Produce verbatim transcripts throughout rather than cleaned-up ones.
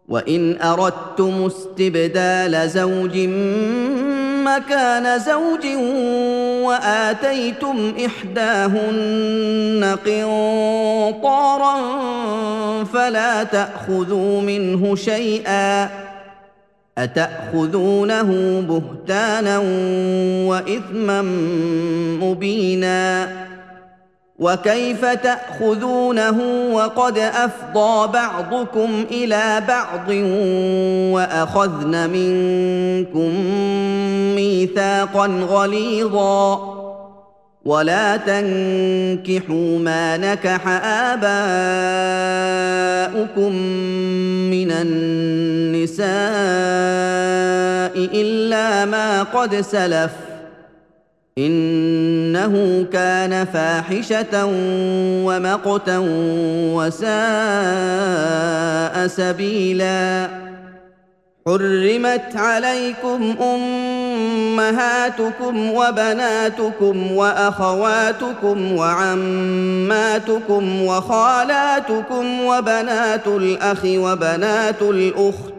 وإن أردتم استبدال زوج مكان زوج وآتيتم إحداهن قنطارا فلا تأخذوا منه شيئا أتأخذونه بهتانا وإثما مبينا وكيف تأخذونه وقد أفضى بعضكم إلى بعض وأخذن منكم ميثاقا غليظا ولا تنكحوا ما نكح آباؤكم من النساء إلا ما قد سلف إنه كان فاحشة ومقتا وساء سبيلا حرمت عليكم أمهاتكم وبناتكم وأخواتكم وعماتكم وخالاتكم وبنات الأخ وبنات الأخت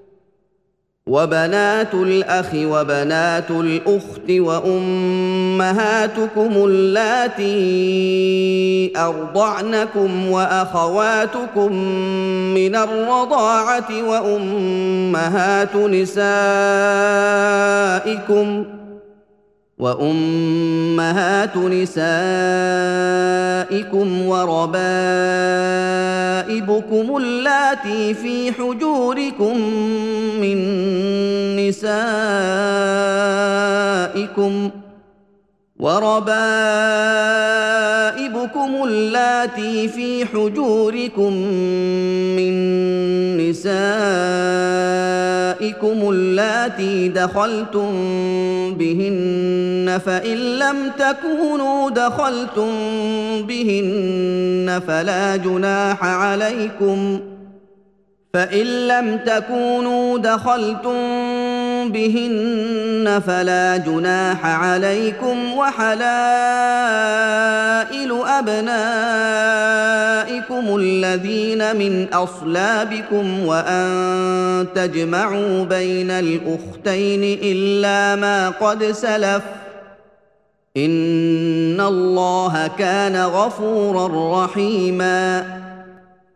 وبنات الأخ وبنات الأخت وأمهاتكم اللاتي أرضعنكم وأخواتكم من الرضاعة وأمهات نسائكم وأمهات نسائكم وربائبكم اللاتي في حجوركم من نسائكم وربائبكم اللاتي في حجوركم من نسائكم اللاتي دخلتم بهن فإن لم تكونوا دخلتم بهن فلا جناح عليكم فإن لم تكونوا دخلتم بهن فلا جناح عليكم وحلائل أبنائكم الذين من أصلابكم وأن تجمعوا بين الأختين إلا ما قد سلف إن الله كان غفورا رحيما